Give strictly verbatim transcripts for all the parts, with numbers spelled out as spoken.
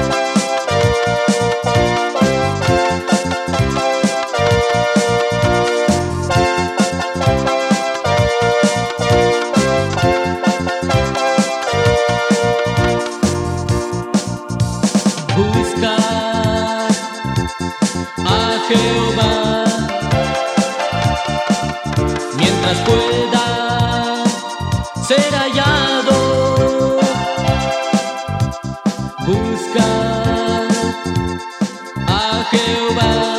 Buscar a Jehová mientras pueda ser hallado. Buscar a Jehová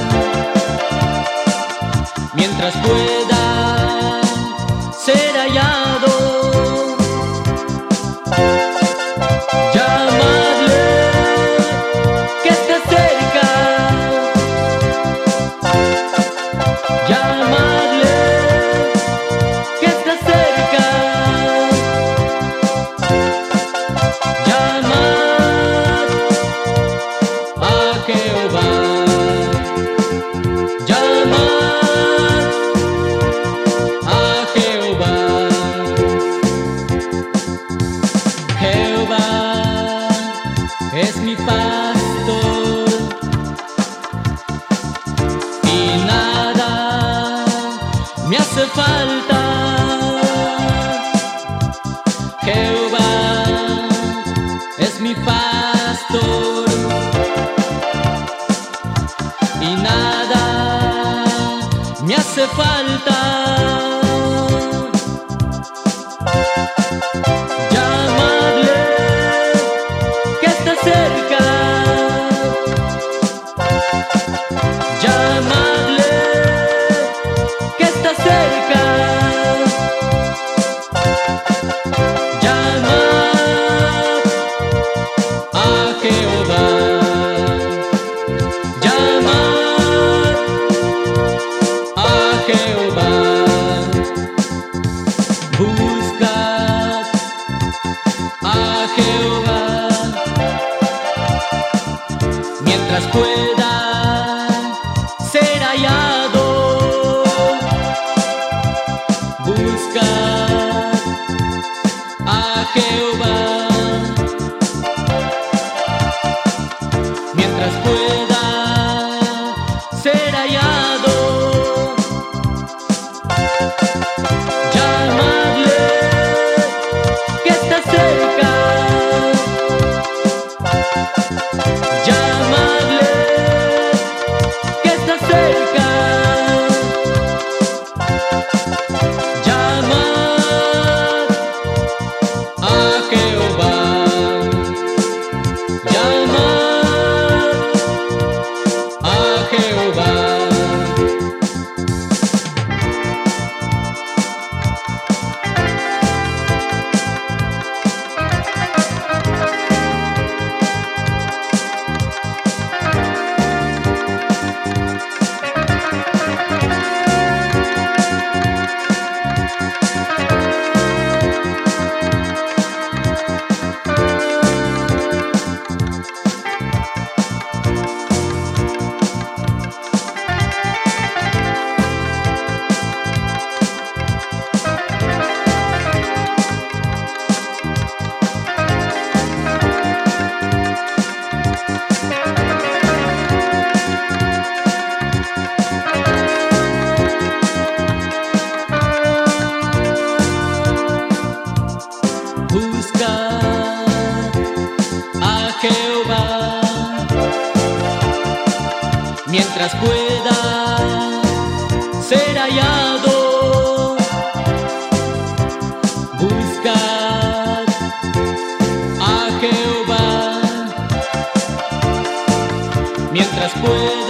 mientras pueda ser hallado. Es mi pastor y nada me hace falta. Jehová es mi pastor y nada me hace falta. Cerca, llamadle que está cerca, llamad a Jehová, llamad a Jehová, buscad a Jehová mientras pueda ser hallado. Buscar a Jehová mientras pueda ser hallado. Llamadle que está cerca. Mientras pueda ser hallado, buscad a Jehová mientras pueda